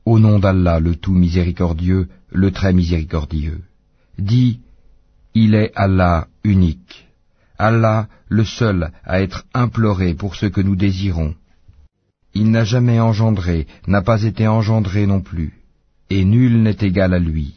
Au nom d'Allah, le tout miséricordieux, le très miséricordieux. Dis, il est Allah unique, Allah le seul à être imploré pour ce que nous désirons. Il n'a jamais engendré, n'a pas été engendré non plus, et nul n'est égal à lui.